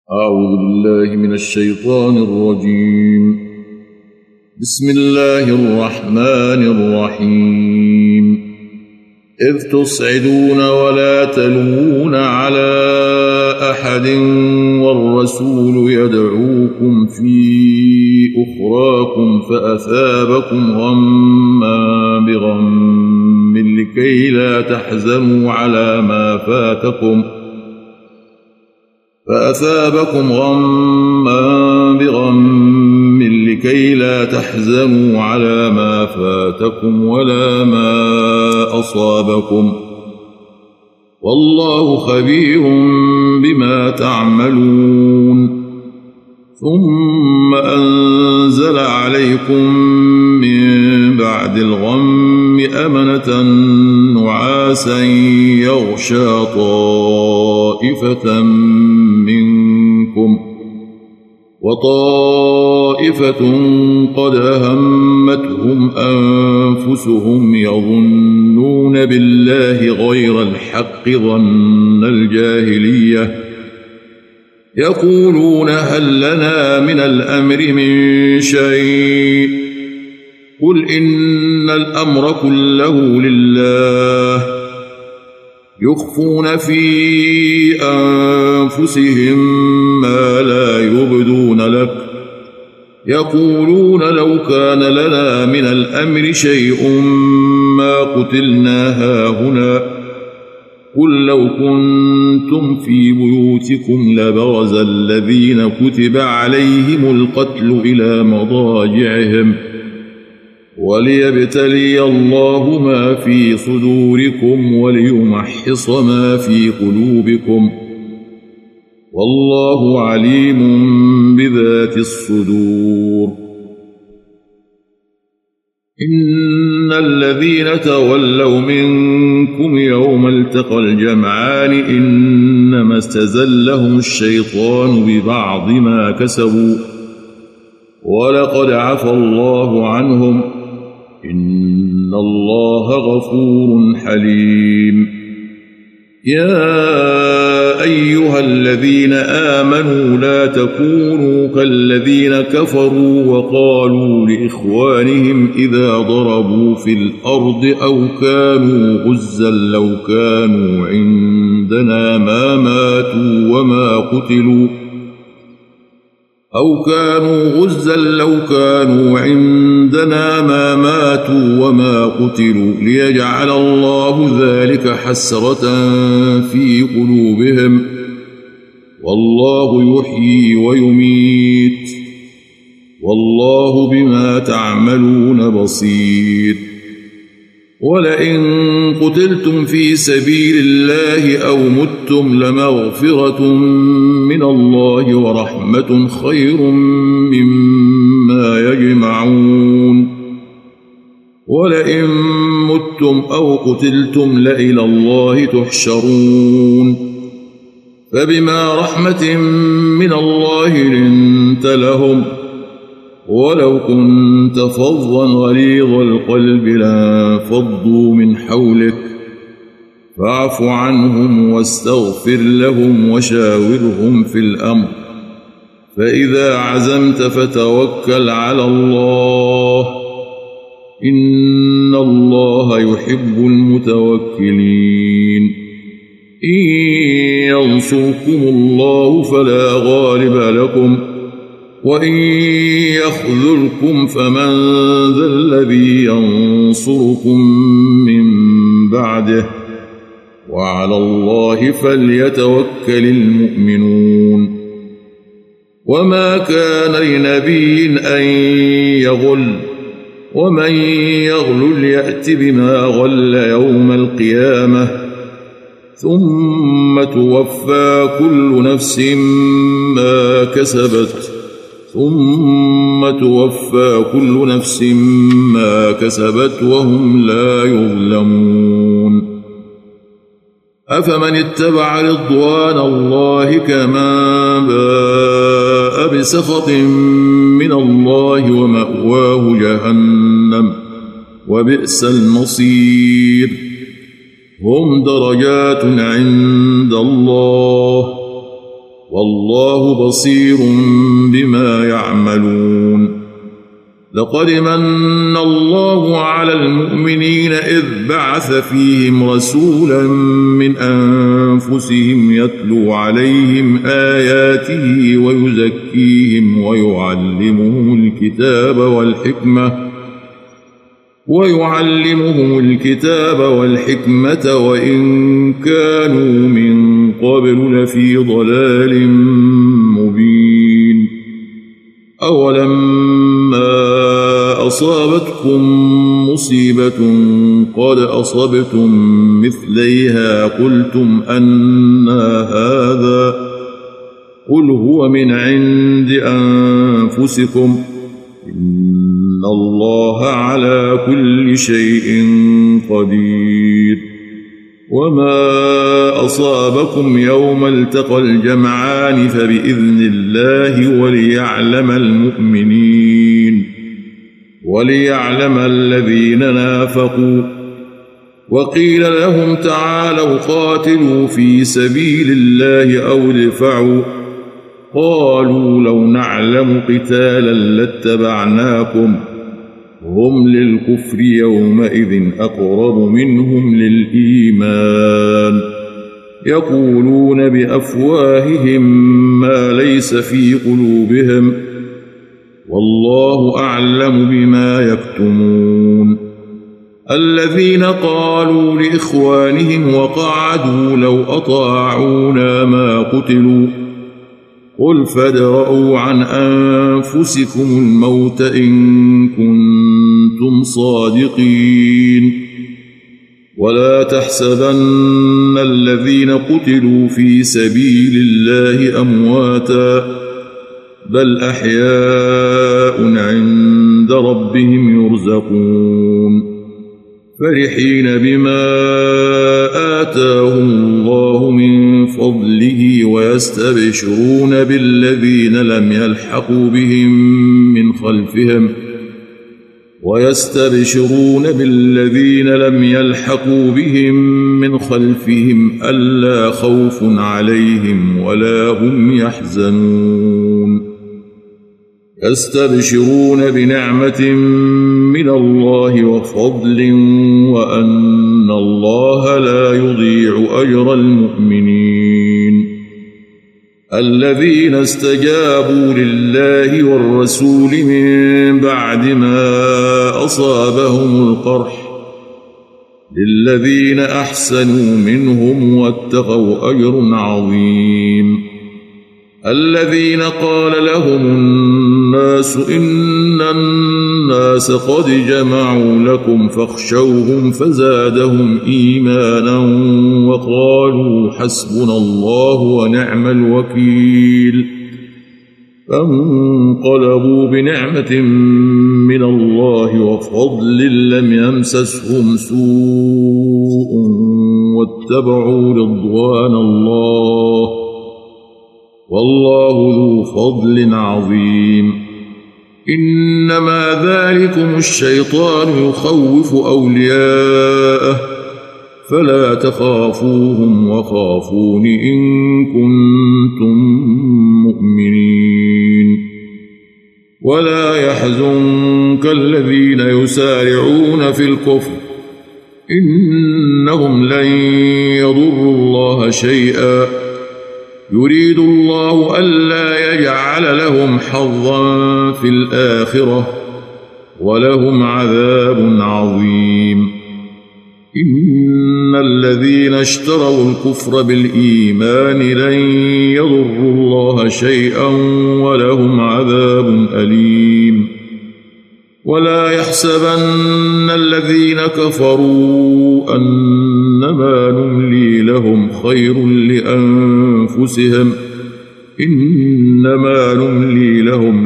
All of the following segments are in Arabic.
أعوذ بالله من الشيطان الرجيم. بسم الله الرحمن الرحيم. إذ تصعدون ولا تلوون على أحد والرسول يدعوكم في أخراكم فأثابكم غما بغم لكي لا تحزنوا على ما فاتكم لكي لا تحزنوا على ما فاتكم ولا ما أصابكم والله خبير بما تعملون. ثم أنزل عليكم من بعد الغم أمنة نعاسا يغشى طائفة منكم وطائفة قد أهمتهم أنفسهم يظنون بالله غير الحق ظن الجاهلية يقولون هل لنا من الأمر من شيء قل إن الأمر كله لله يخفون في أنفسهم ما لا يبدون لك يقولون لو كان لنا من الأمر شيء ما قتلنا هاهنا قل لو كنتم في بيوتكم لبرز الذين كتب عليهم القتل إلى مضاجعهم وليبتلي الله ما في صدوركم وليمحص ما في قلوبكم والله عليم بذات الصدور. إن الذين تولوا منكم يوم التقى الجمعان إنما استزلهم الشيطان ببعض ما كسبوا ولقد عفى الله عنهم إن الله غفور حليم. يا أيها الذين آمنوا لا تكونوا كالذين كفروا وقالوا لإخوانهم إذا ضربوا في الأرض أو كانوا غزا لو كانوا عندنا ما ماتوا وما قتلوا ليجعل الله ذلك حسرة في قلوبهم والله يحيي ويميت والله بما تعملون بصير. ولئن قتلتم في سبيل الله أو متم لمغفرة من الله ورحمة خير مما يجمعون. ولئن متم أو قتلتم لإلى الله تحشرون. فبما رحمة من الله لنت لهم ولو كنت فظا غليظ القلب لانفضوا من حولك فاعف عنهم واستغفر لهم وشاورهم في الأمر فإذا عزمت فتوكل على الله إن الله يحب المتوكلين. إن ينصركم الله فلا غالب لكم وإن يخذلكم فمن ذا الذي ينصركم من بعده وعلى الله فليتوكل المؤمنون. وما كان لنبي أن يغل ومن يغل يأت بما غل يوم القيامة ثم توفى كل نفس ما كسبت وهم لا يظلمون. أفمن اتبع رضوان الله كمن باء بسخط من الله ومأواه جهنم وبئس المصير. هم درجات عند الله والله بصير بما يعملون. لقد من الله على المؤمنين إذ بعث فيهم رسولا من أنفسهم يتلو عليهم آياته ويزكيهم ويعلمهم الكتاب والحكمة وإن كانوا من قبل لفي ضلال مبين. أولما أصابتكم مصيبة قد أصبتم مثليها قلتم أنى هذا قل هو من عند أنفسكم إن الله على كل شيء قدير. وما أصابكم يوم التقى الجمعان فبإذن الله وليعلم الذين نافقوا. وقيل لهم تعالوا قاتلوا في سبيل الله أو ادفعوا قالوا لو نعلم قتالا لاتبعناكم هم للكفر يومئذ أقرب منهم للإيمان يقولون بأفواههم ما ليس في قلوبهم والله أعلم بما يكتمون. الذين قالوا لإخوانهم وقعدوا لو أطاعونا ما قتلوا قل فادرءوا عن أنفسكم الموت إن كنتم صادقين. ولا تحسبن الذين قتلوا في سبيل الله أمواتا بل أحياء عند ربهم يرزقون فرحين بما آتاهم الله من فضله ويستبشرون بالذين لم يلحقوا بهم من خلفهم ألا خوف عليهم ولا هم يحزنون. يستبشرون بنعمة من الله وفضل وأن الله لا يضيع أجر المؤمنين. الذين استجابوا لله والرسول من بعد ما أصابهم القرح للذين أحسنوا منهم واتقوا أجر عظيم. الذين قال لهم الناس إن الناس قد جمعوا لكم فاخشوهم فزادهم إيمانا وقالوا حسبنا الله ونعم الوكيل. فانقلبوا بنعمة من الله وفضل لم يمسسهم سوء واتبعوا رضوان الله والله ذو فضل عظيم. إنما ذلكم الشيطان يخوف أولياءه فلا تخافوهم وخافون إن كنتم مؤمنين. ولا يحزنك الذين يسارعون في الكفر إنهم لن يضروا الله شيئا يريد الله ألا يجعل لهم حظا في الآخرة ولهم عذاب عظيم. إن الذين اشتروا الكفر بالإيمان لن يضروا الله شيئا ولهم عذاب أليم. ولا يحسبن الذين كفروا أنما نملي لهم خير لأنفسهم إنما نملي لهم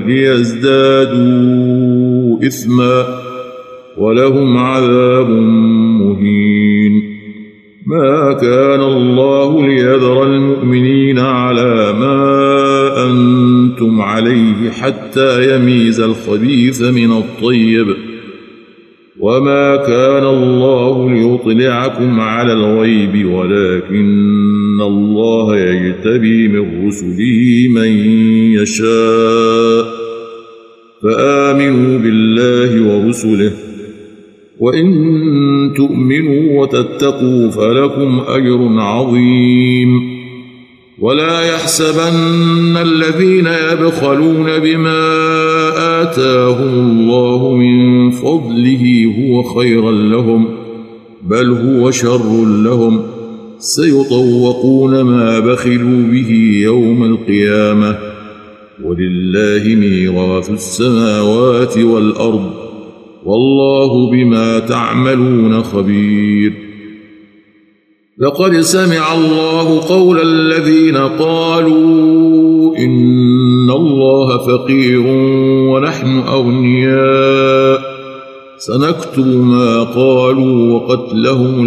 ليزدادوا إثما ولهم عذاب مهين. ما كان الله ليذر المؤمنين على ما أنتم عليه حتى يميز الخبيث من الطيب وما كان الله ليطلعكم على الغيب ولكن الله يجتبي من رسله من يشاء فآمنوا بالله ورسله وإن تؤمنوا وتتقوا فلكم أجر عظيم ولا يحسبن الذين يبخلون بما آتاهم الله من فضله هو خيرا لهم بل هو شر لهم سيطوقون ما بخلوا به يوم القيامة ولله ميراث السماوات والأرض والله بما تعملون خبير لقد سمع الله قول الذين قالوا إن الله فقير ونحن أغنياء سنكتب ما قالوا وقتلهم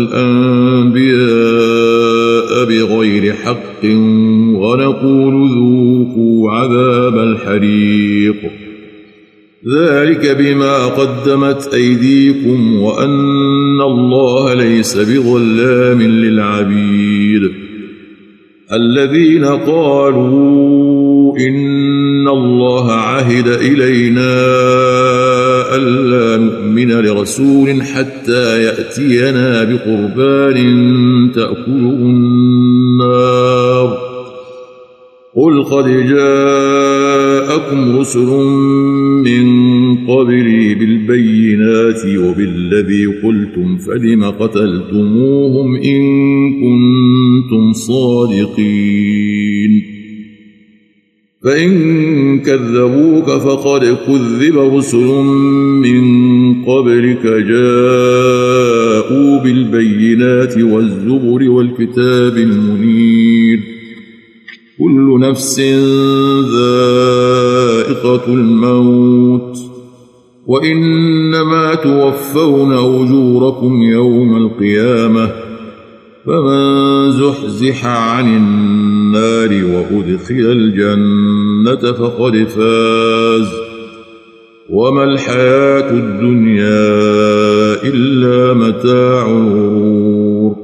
الأنبياء بغير حق ونقول ذوقوا عذاب الحريق ذلك بما قدمت أيديكم وأن الله ليس بظلام للعبيد الذين قالوا إن الله عهد إلينا ألا نؤمن لرسول حتى يأتينا بقربان تأكله النار قل قد جاءكم رسل من قبلي بالبينات وبالذي قلتم فلم قتلتموهم إن كنتم صادقين فإن كذبوك فقد كذب رسل من قبلك جاءوا بالبينات والزبر والكتاب المنير كل نفس ذائقة الموت وإنما توفون أجوركم يوم القيامة فمن زحزح عن النار وأدخل الجنة فقد فاز وما الحياة الدنيا إلا متاع الغرور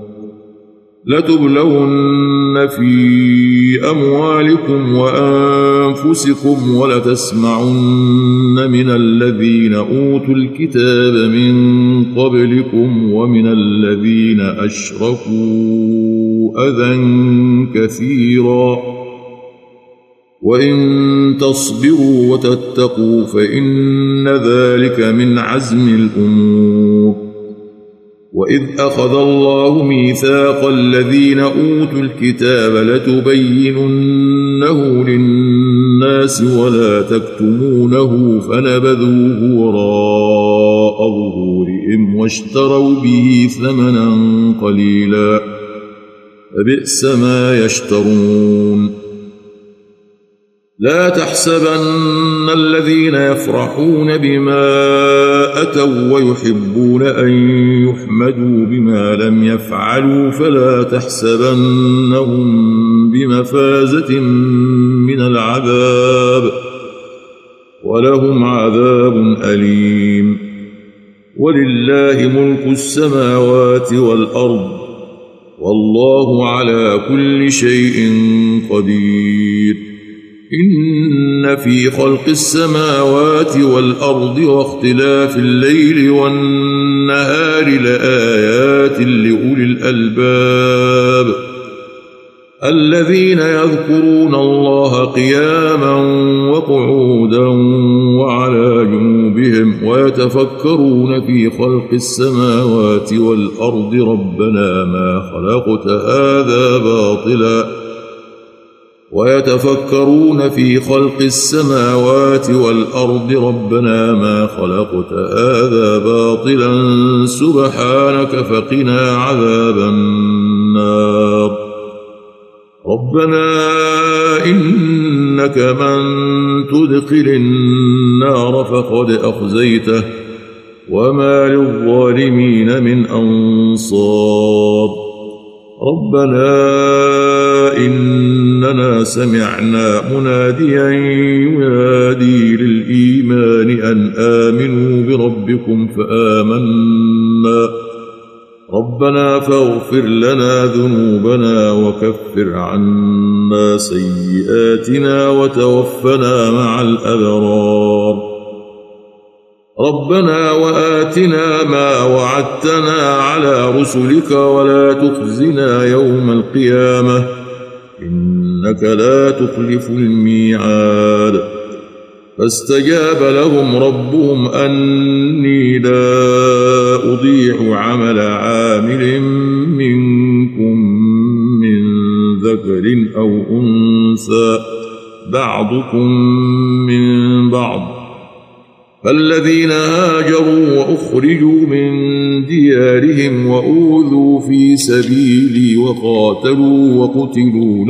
لتبلون في أموالكم وأنفسكم ولتسمعن من الذين أوتوا الكتاب من قبلكم ومن الذين أشركوا أذى كثيرا وإن تصبروا وتتقوا فإن ذلك من عزم الأمور وإذ أخذ الله ميثاق الذين أوتوا الكتاب لتبيننه للناس ولا تكتمونه فنبذوه وراء ظهورهم واشتروا به ثمنا قليلا فبئس ما يشترون لا تحسبن الذين يفرحون بما أتوا ويحبون أن يحمدوا بما لم يفعلوا فلا تحسبنهم بمفازة من العذاب ولهم عذاب أليم ولله ملك السماوات والأرض والله على كل شيء قدير إن في خلق السماوات والأرض واختلاف الليل والنهار لآيات لأولي الألباب الذين يذكرون الله قياما وقعودا وعلى جنوبهم ويتفكرون في خلق السماوات والأرض ربنا ما خلقت هذا باطلا ويتفكرون في خلق السماوات والأرض ربنا ما خلقت هذا باطلا سبحانك فقنا عذاب النار ربنا إنك من تدخل النار فقد أخزيته وما للظالمين من أنصار ربنا إننا سمعنا مناديا ينادي للإيمان أن آمنوا بربكم فآمنا ربنا فاغفر لنا ذنوبنا وكفر عنا سيئاتنا وتوفنا مع الأبرار ربنا وآتنا ما وعدتنا على رسلك ولا تخزنا يوم القيامة إنك لا تخلف الميعاد فاستجاب لهم ربهم أني لا أضيع عمل عامل منكم من ذكر أو أنثى بعضكم من بعض فالذين هاجروا وأخرجوا من ديارهم وأوذوا في سبيلي وقاتلوا وقتلوا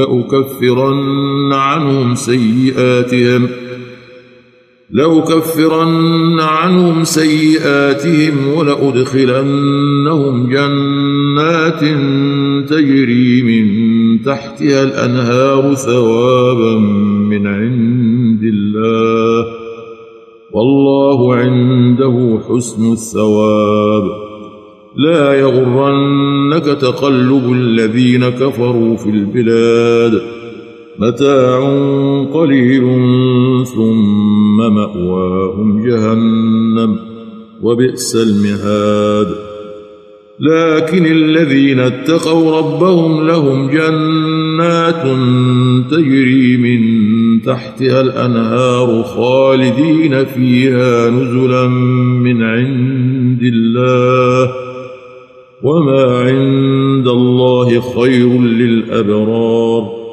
لأكفرن عنهم سيئاتهم ولأدخلنهم جنات تجري من تحتها الأنهار ثوابا من عند الله والله عنده حسن الثواب لا يغرنك تقلب الذين كفروا في البلاد متاع قليل ثم مأواهم جهنم وبئس المهاد لكن الذين اتقوا ربهم لهم جنات تجري من تحتها الأنهار خالدين فيها نزلا من عند الله وما عند الله خير للأبرار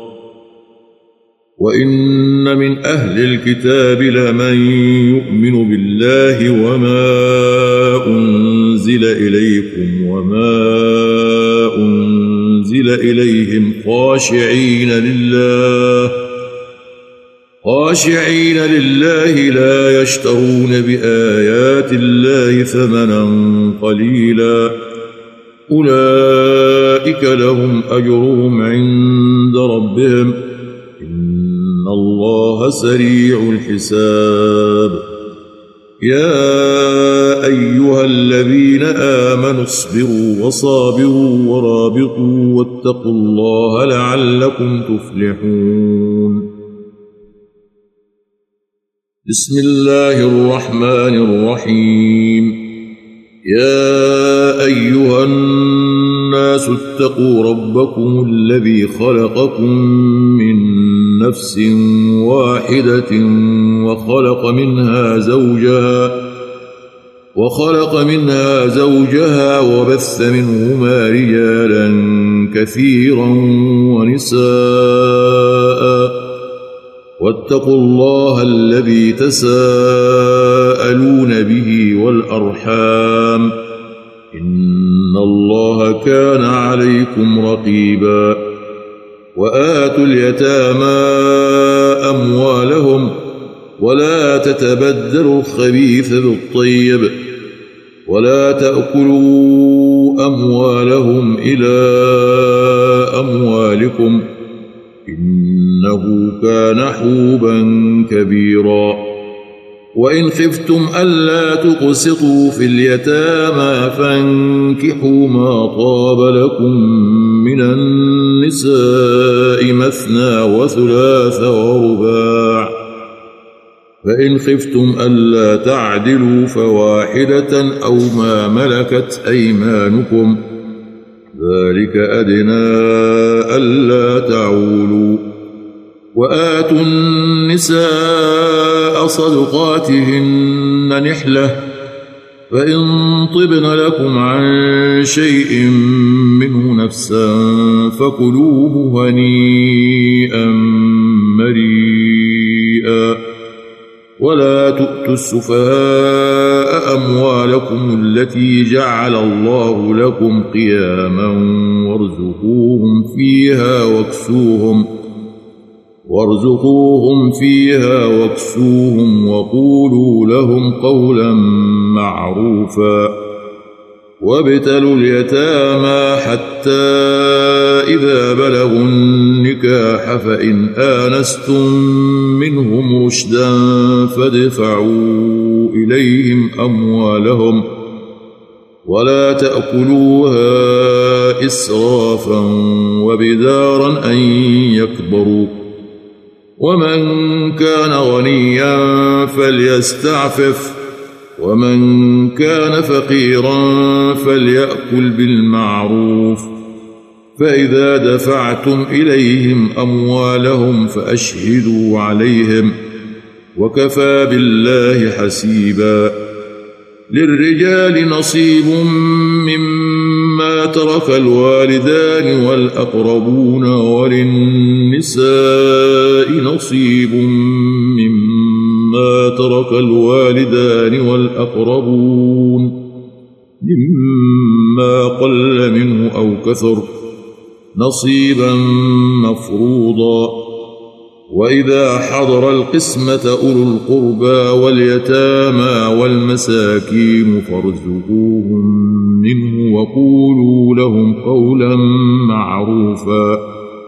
وإن من أهل الكتاب لمن يؤمن بالله وما أنزل إليكم وما أنزل إليهم خاشعين لله لا يشترون بآيات الله ثمنا قليلا أولئك لهم أجرهم عند ربهم إن الله سريع الحساب يا أيها الذين آمنوا اصبروا وصابروا ورابطوا واتقوا الله لعلكم تفلحون بسم الله الرحمن الرحيم يا أيها الناس اتقوا ربكم الذي خلقكم من نفس واحدة وخلق منها زوجها وبث منهما رجالا كثيرا ونساء واتقوا الله الذي تساءلون به والأرحام إن الله كان عليكم رقيبا وآتوا اليتامى أموالهم ولا تتبدلوا الخبيث بالطيب ولا تأكلوا أموالهم إلى أموالكم إنه كان حوبا كبيرا وإن خفتم ألا تقسطوا في اليتامى فانكحوا ما طاب لكم من النساء مثنى وثلاث ورباع فإن خفتم ألا تعدلوا فواحدة أو ما ملكت أيمانكم ذلك أدنى ألا تعولوا وآتوا النساء صدقاتهن نحلة فإن طبن لكم عن شيء منه نفسا فكلوه هنيئا مريئا ولا تؤتوا السفهاء أموالكم التي جعل الله لكم قياما وارزقوهم فيها واكسوهم وقولوا لهم قولا معروفا وابتلوا اليتامى حتى إذا بلغوا النكاح فإن آنستم منهم رشدا فادفعوا إليهم أموالهم ولا تأكلوها إسرافا وبدارا أن يكبروا ومن كان غنيا فليستعفف ومن كان فقيرا فليأكل بالمعروف فإذا دفعتم إليهم أموالهم فأشهدوا عليهم وكفى بالله حسيبا للرجال نصيب مما ترك الوالدان والأقربون وللنساء نصيب مما ترك الوالدان والأقربون مما قل منه أو كثر نصيبا مفروضا وإذا حضر القسمة أولو القربى واليتامى والمساكين فارزقوهم منه وقولوا لهم قولا معروفا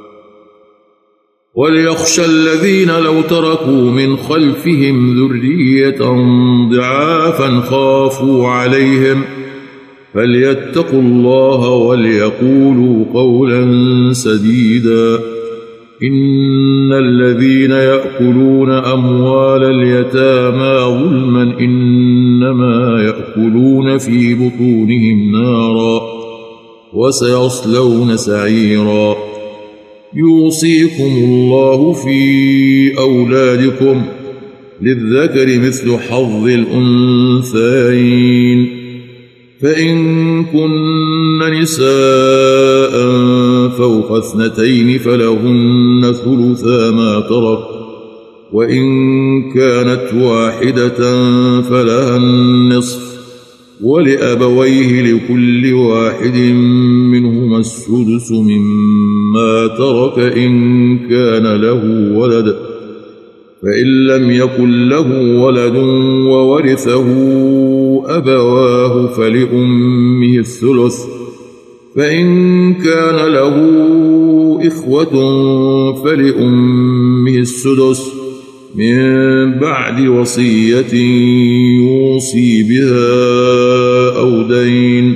وليخشى الذين لو تركوا من خلفهم ذرية ضعافا خافوا عليهم فليتقوا الله وليقولوا قولا سديدا إن الذين يأكلون أموال اليتامى ظلما إنما يأكلون في بطونهم نارا وسيصلون سعيرا يوصيكم الله في أولادكم للذكر مثل حظ الأنثيين فإن كن نساء فوق 2 فلهن ثلثا ما ترك وإن كانت واحدة فلها النصف ولأبويه لكل واحد منهما السدس مما ترك إن كان له ولد فإن لم يكن له ولد وورثه أبواه فلأمه الثلث فإن كان له إخوة فلأمه السدس من بعد وصية يوصي بها أو دين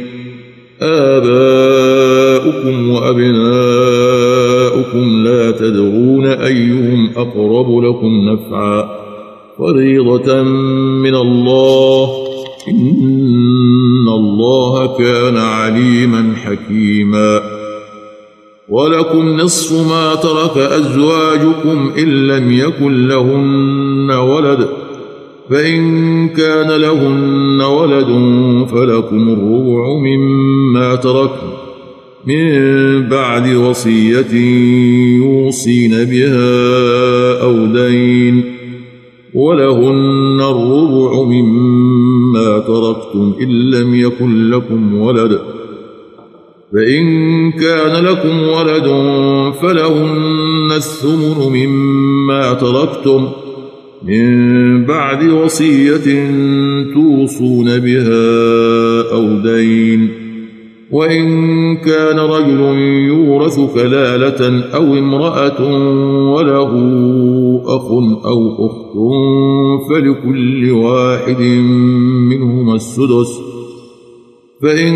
آباؤكم وأبناؤكم لا تدرون أيهم أقرب لكم نفعا فريضة من الله إن الله كان عليما حكيما ولكم نصف ما ترك أزواجكم إن لم يكن لهن ولد فإن كان لهن ولد فلكم الربع مما تركن من بعد وصية يوصين بها أو دين ولهن الربع مما تركتم إن لم يكن لكم ولد فإن كان لكم ولد فلهن الثمن مما تركتم من بعد وصية توصون بها أو دين وإن كان رجل يورث كلالة أو امرأة وله أخ أو أخت فلكل واحد منهما السدس فإن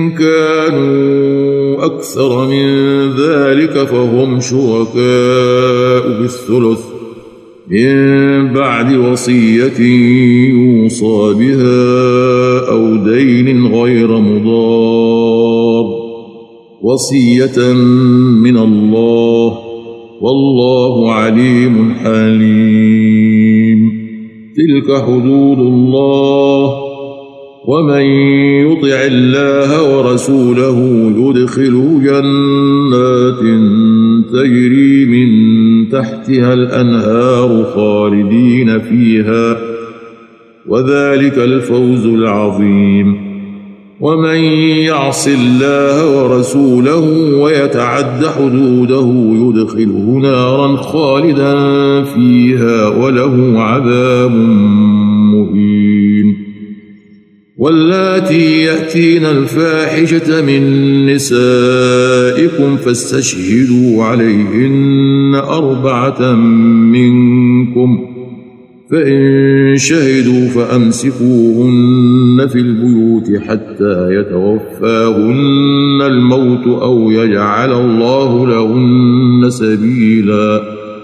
كانوا أكثر من ذلك فهم شركاء بالثلث من بعد وصية يوصى بها أو دين غير مضار وصية من الله والله عليم حليم تلك حدود الله ومن يطع الله ورسوله يدخله جنات تجري من تحتها الأنهار خالدين فيها وذلك الفوز العظيم ومن يعص الله ورسوله ويتعد حدوده يدخله نارا خالدا فيها وله عذاب مهين واللاتي يأتين الفاحشة من نسائكم فاستشهدوا عليهن 4 منكم، فإن شهدوا فأمسكوهن في البيوت حتى يتوفاهن الموت أو يجعل الله لهن سبيلا.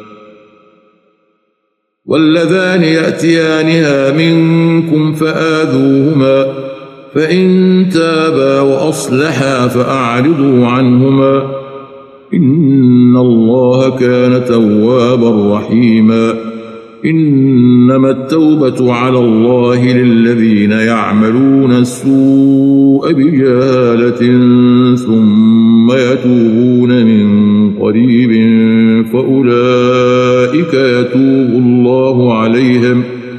واللذان يأتيانها منكم فآذوهما، فإن تابا وأصلحا فأعرضوا عنهما، إن الله كان توابا رحيما. إنما التوبة على الله للذين يعملون السوء بجهالة ثم يتوبون من قريب فأولئك يتوب الله عليهم،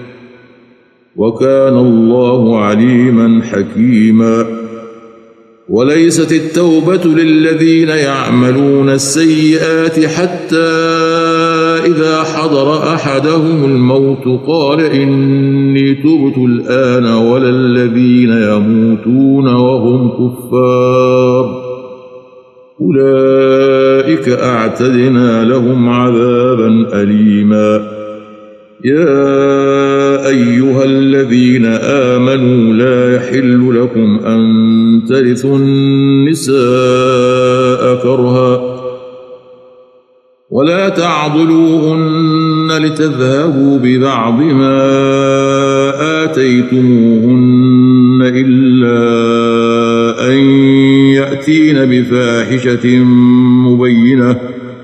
وكان الله عليما حكيما. وليست التوبة للذين يعملون السيئات حتى إذا حضر أحدهم الموت قال إني تبت الآن، ولا الذين يموتون وهم كفار، أولئك أعتدنا لهم عذابا أليما. يا أيها الذين آمنوا لا يحل لكم أن ترثوا النساء كرها، ولا تعضلوهن لتذهبوا ببعض ما آتيتموهن إلا أن يأتين بفاحشة مبينة،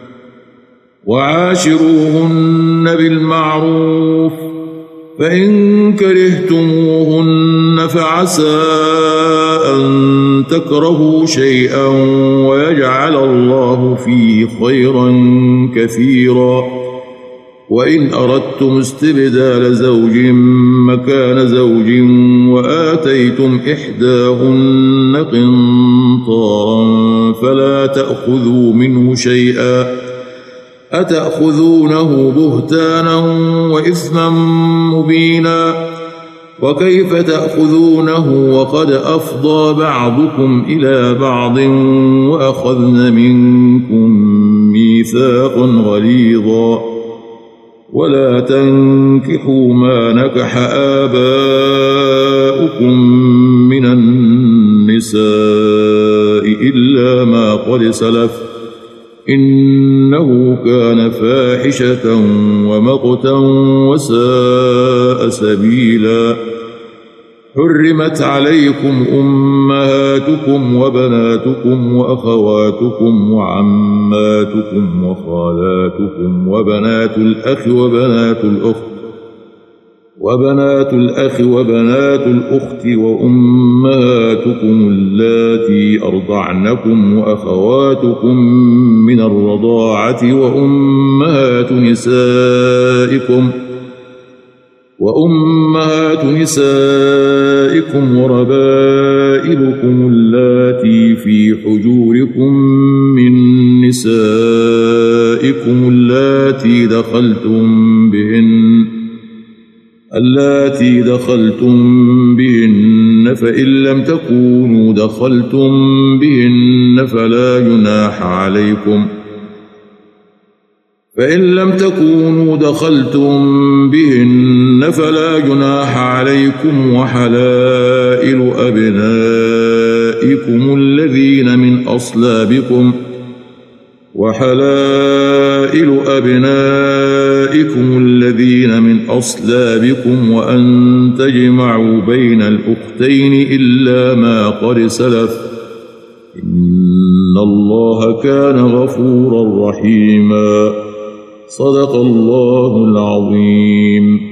وعاشروهن بالمعروف، فإن كرهتموهن فعسى أن تكرهوا شيئا ويجعل الله فيه خيرا كثيرا. وإن أردتم استبدال زوج مكان زوج وآتيتم إحداهن قنطارا فلا تأخذوا منه شيئا، أتأخذونه بهتانا وإثما مبينا، وكيف تأخذونه وقد أفضى بعضكم إلى بعض وأخذن منكم ميثاقا غليظا. ولا تنكحوا ما نكح آباؤكم من النساء إلا ما قد سلف، إنه كان فاحشة ومقتا وساء سبيلا. حرمت عليكم أمهاتكم وبناتكم وأخواتكم وعماتكم وخالاتكم وبنات الأخ وبنات الأخت وأمهاتكم اللاتي أرضعنكم وأخواتكم من الرضاعة وأمهات نسائكم وربائبكم اللاتي في حجوركم من نسائكم اللاتي دخلتم بهن، فإن لم تكونوا دخلتم بهن فلا جناح عليكم، وحلائل أبنائكم الذين من أصلابكم وأن تجمعوا بين الأختين إلا ما قد سلف، إن الله كان غفورا رحيما. صدق الله العظيم.